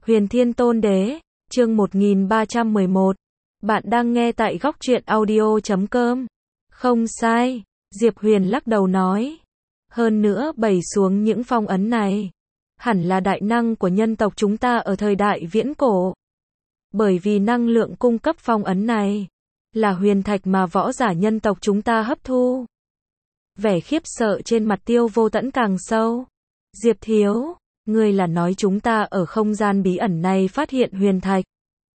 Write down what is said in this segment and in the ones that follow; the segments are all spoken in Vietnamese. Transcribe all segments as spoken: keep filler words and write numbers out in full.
Huyền Thiên Tôn Đế, chương một nghìn ba trăm mười một. Bạn đang nghe tại góc truyện audio chấm com. Không sai, Diệp Huyền lắc đầu nói. Hơn nữa bày xuống những phong ấn này, hẳn là đại năng của nhân tộc chúng ta ở thời đại viễn cổ. Bởi vì năng lượng cung cấp phong ấn này, là huyền thạch mà võ giả nhân tộc chúng ta hấp thu. Vẻ khiếp sợ trên mặt Tiêu Vô Tẫn càng sâu. Diệp thiếu, ngươi là nói chúng ta ở không gian bí ẩn này phát hiện huyền thạch,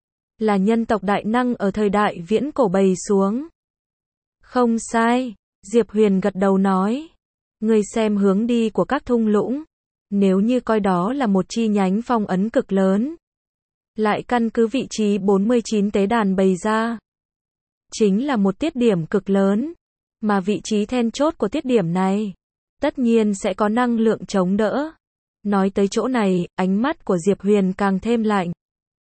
là nhân tộc đại năng ở thời đại viễn cổ bày xuống. Không sai, Diệp Huyền gật đầu nói. Ngươi xem hướng đi của các thung lũng, nếu như coi đó là một chi nhánh phong ấn cực lớn, lại căn cứ vị trí bốn mươi chín tế đàn bày ra, chính là một tiết điểm cực lớn, mà vị trí then chốt của tiết điểm này, tất nhiên sẽ có năng lượng chống đỡ. Nói tới chỗ này, ánh mắt của Diệp Huyền càng thêm lạnh.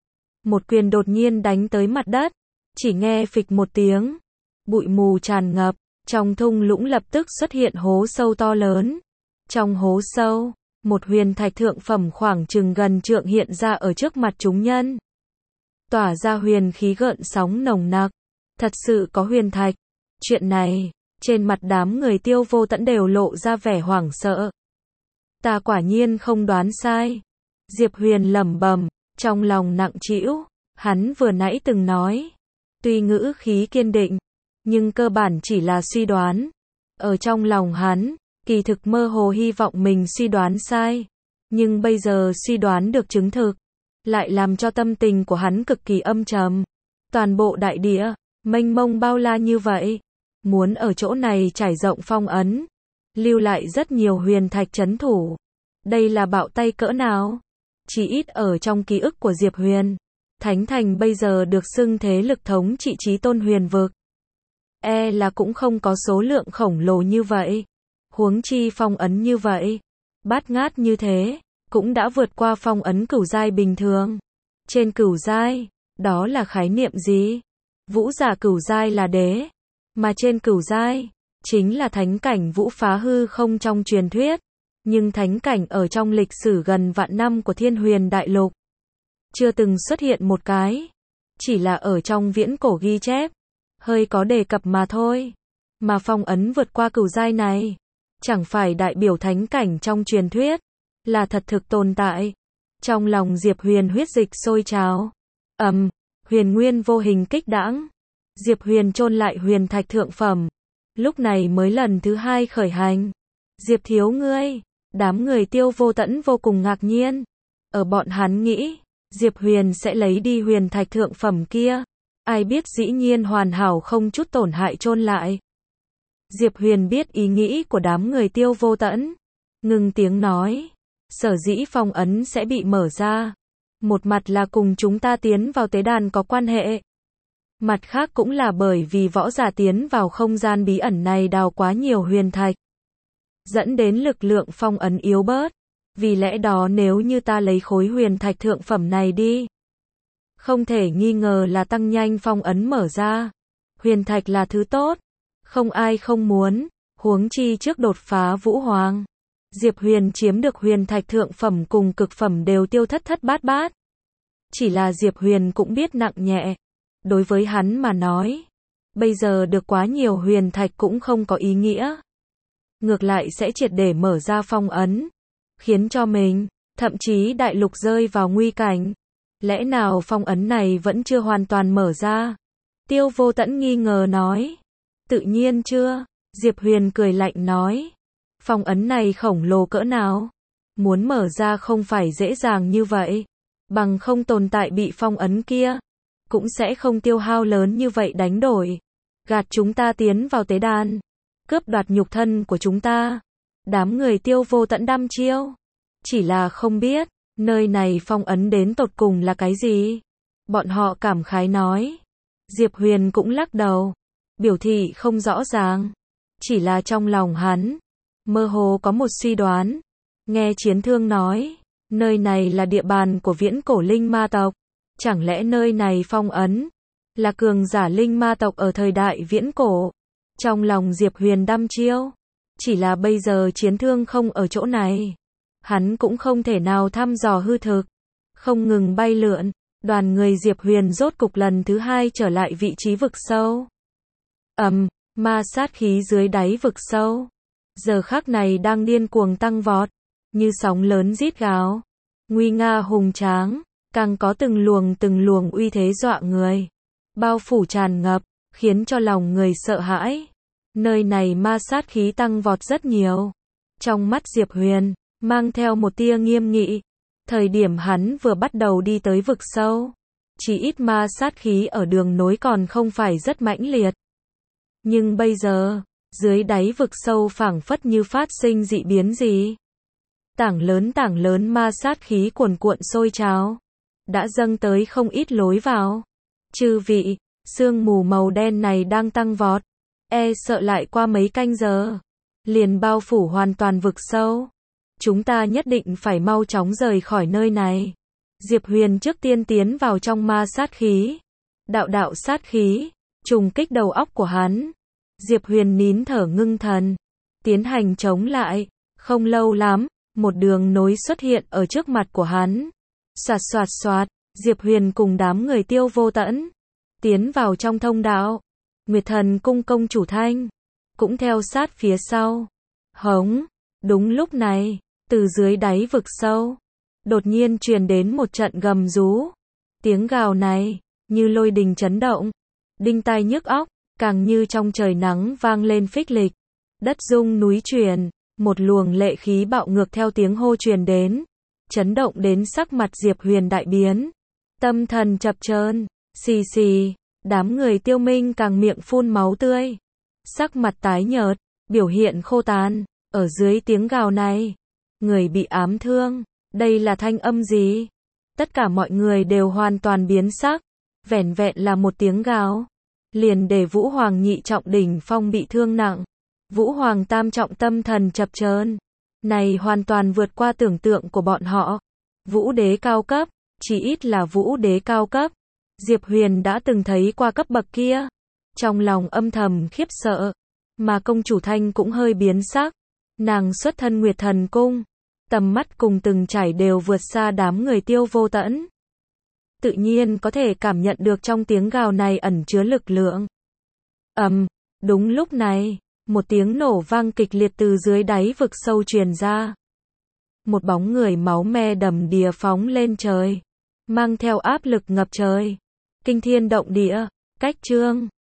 Một quyền đột nhiên đánh tới mặt đất, chỉ nghe phịch một tiếng, bụi mù tràn ngập, trong thung lũng lập tức xuất hiện hố sâu to lớn. Trong hố sâu, một huyền thạch thượng phẩm khoảng chừng gần trượng hiện ra ở trước mặt chúng nhân, tỏa ra huyền khí gợn sóng nồng nặc. Thật sự có huyền thạch. Chuyện này, trên mặt đám người Tiêu Vô Tẫn đều lộ ra vẻ hoảng sợ. Ta quả nhiên không đoán sai. Diệp Huyền lẩm bẩm, trong lòng nặng trĩu. Hắn vừa nãy từng nói, tuy ngữ khí kiên định, nhưng cơ bản chỉ là suy đoán. Ở trong lòng hắn, kỳ thực mơ hồ hy vọng mình suy đoán sai. Nhưng bây giờ suy đoán được chứng thực, lại làm cho tâm tình của hắn cực kỳ âm trầm. Toàn bộ đại địa, mênh mông bao la như vậy, muốn ở chỗ này trải rộng phong ấn, lưu lại rất nhiều huyền thạch trấn thủ. Đây là bạo tay cỡ nào? Chỉ ít ở trong ký ức của Diệp Huyền, Thánh Thành bây giờ được xưng thế lực thống trị chí tôn huyền vực, e là cũng không có số lượng khổng lồ như vậy. Huống chi phong ấn như vậy, bát ngát như thế, cũng đã vượt qua phong ấn cửu giai bình thường. Trên cửu giai, đó là khái niệm gì? Vũ giả cửu giai là đế, mà trên cửu giai, chính là thánh cảnh vũ phá hư không trong truyền thuyết. Nhưng thánh cảnh ở trong lịch sử gần vạn năm của Thiên Huyền Đại Lục, chưa từng xuất hiện một cái. Chỉ là ở trong viễn cổ ghi chép, hơi có đề cập mà thôi. Mà phong ấn vượt qua cửu giai này, chẳng phải đại biểu thánh cảnh trong truyền thuyết, là thật thực tồn tại. Trong lòng Diệp Huyền huyết dịch sôi trào. Ầm, um, huyền nguyên vô hình kích đãng. Diệp Huyền chôn lại huyền thạch thượng phẩm, lúc này mới lần thứ hai khởi hành. Diệp thiếu ngươi, đám người Tiêu Vô Tẫn vô cùng ngạc nhiên. Ở bọn hắn nghĩ, Diệp Huyền sẽ lấy đi huyền thạch thượng phẩm kia. Ai biết dĩ nhiên hoàn hảo không chút tổn hại chôn lại. Diệp Huyền biết ý nghĩ của đám người Tiêu Vô Tẫn, ngừng tiếng nói. Sở dĩ phong ấn sẽ bị mở ra, một mặt là cùng chúng ta tiến vào tế đàn có quan hệ, mặt khác cũng là bởi vì võ giả tiến vào không gian bí ẩn này đào quá nhiều huyền thạch, dẫn đến lực lượng phong ấn yếu bớt. Vì lẽ đó nếu như ta lấy khối huyền thạch thượng phẩm này đi, không thể nghi ngờ là tăng nhanh phong ấn mở ra. Huyền thạch là thứ tốt, không ai không muốn, huống chi trước đột phá Vũ Hoàng, Diệp Huyền chiếm được huyền thạch thượng phẩm cùng cực phẩm đều tiêu thất thất bát bát. Chỉ là Diệp Huyền cũng biết nặng nhẹ. Đối với hắn mà nói, bây giờ được quá nhiều huyền thạch cũng không có ý nghĩa. Ngược lại sẽ triệt để mở ra phong ấn, khiến cho mình, thậm chí đại lục rơi vào nguy cảnh. Lẽ nào phong ấn này vẫn chưa hoàn toàn mở ra? Tiêu Vô Tẫn nghi ngờ nói. Tự nhiên chưa, Diệp Huyền cười lạnh nói. Phong ấn này khổng lồ cỡ nào? Muốn mở ra không phải dễ dàng như vậy. Bằng không tồn tại bị phong ấn kia, cũng sẽ không tiêu hao lớn như vậy đánh đổi. Gạt chúng ta tiến vào tế đàn, cướp đoạt nhục thân của chúng ta. Đám người Tiêu Vô Tẫn đăm chiêu. Chỉ là không biết, nơi này phong ấn đến tột cùng là cái gì? Bọn họ cảm khái nói. Diệp Huyền cũng lắc đầu, biểu thị không rõ ràng. Chỉ là trong lòng hắn, mơ hồ có một suy đoán. Nghe Chiến Thương nói, nơi này là địa bàn của viễn cổ linh ma tộc. Chẳng lẽ nơi này phong ấn, là cường giả linh ma tộc ở thời đại viễn cổ? Trong lòng Diệp Huyền đăm chiêu. Chỉ là bây giờ Chiến Thương không ở chỗ này, hắn cũng không thể nào thăm dò hư thực. không ngừng bay lượn, đoàn người Diệp Huyền rốt cục lần thứ hai trở lại vị trí vực sâu. Ầm, ma sát khí dưới đáy vực sâu. Giờ khắc này đang điên cuồng tăng vọt, như sóng lớn rít gào, nguy nga hùng tráng, càng có từng luồng từng luồng uy thế dọa người, bao phủ tràn ngập, khiến cho lòng người sợ hãi. Nơi này ma sát khí tăng vọt rất nhiều. Trong mắt Diệp Huyền, mang theo một tia nghiêm nghị. Thời điểm hắn vừa bắt đầu đi tới vực sâu, chỉ ít ma sát khí ở đường nối còn không phải rất mãnh liệt. Nhưng bây giờ, dưới đáy vực sâu phảng phất như phát sinh dị biến gì. Tảng lớn tảng lớn ma sát khí cuồn cuộn sôi trào, đã dâng tới không ít lối vào. Chư vị, sương mù màu đen này đang tăng vọt, e sợ lại qua mấy canh giờ, liền bao phủ hoàn toàn vực sâu. Chúng ta nhất định phải mau chóng rời khỏi nơi này. Diệp Huyền trước tiên tiến vào trong ma sát khí. Đạo đạo sát khí, trùng kích đầu óc của hắn. Diệp Huyền nín thở ngưng thần, tiến hành chống lại. Không lâu lắm, một đường nối xuất hiện ở trước mặt của hắn. Xoạt xoạt xoạt, Diệp Huyền cùng đám người Tiêu Vô Tẫn tiến vào trong thông đạo. Nguyệt Thần cung công chủ Thanh cũng theo sát phía sau. Hống, đúng lúc này, từ dưới đáy vực sâu, đột nhiên truyền đến một trận gầm rú. Tiếng gào này, như lôi đình chấn động, đinh tai nhức óc, càng như trong trời nắng vang lên phích lịch. Đất rung núi chuyển, một luồng lệ khí bạo ngược theo tiếng hô truyền đến, chấn động đến sắc mặt Diệp Huyền đại biến. Tâm thần chập chờn, xì xì, đám người Tiêu Minh càng miệng phun máu tươi. Sắc mặt tái nhợt, biểu hiện khô tàn, ở dưới tiếng gào này. Người bị ám thương, đây là thanh âm gì? Tất cả mọi người đều hoàn toàn biến sắc, vẻn vẹn là một tiếng gào, liền để Vũ Hoàng nhị trọng đỉnh phong bị thương nặng. Vũ Hoàng tam trọng tâm thần chập chờn, này hoàn toàn vượt qua tưởng tượng của bọn họ. Vũ đế cao cấp, chỉ ít là Vũ đế cao cấp. Diệp Huyền đã từng thấy qua cấp bậc kia, trong lòng âm thầm khiếp sợ, mà công chủ Thanh cũng hơi biến sắc. Nàng xuất thân Nguyệt Thần cung, tầm mắt cùng từng trải đều vượt xa đám người Tiêu Vô Tẫn. Tự nhiên có thể cảm nhận được trong tiếng gào này ẩn chứa lực lượng. Ầm, đúng lúc này, một tiếng nổ vang kịch liệt từ dưới đáy vực sâu truyền ra. Một bóng người máu me đầm đìa phóng lên trời, mang theo áp lực ngập trời, kinh thiên động địa. Cách chương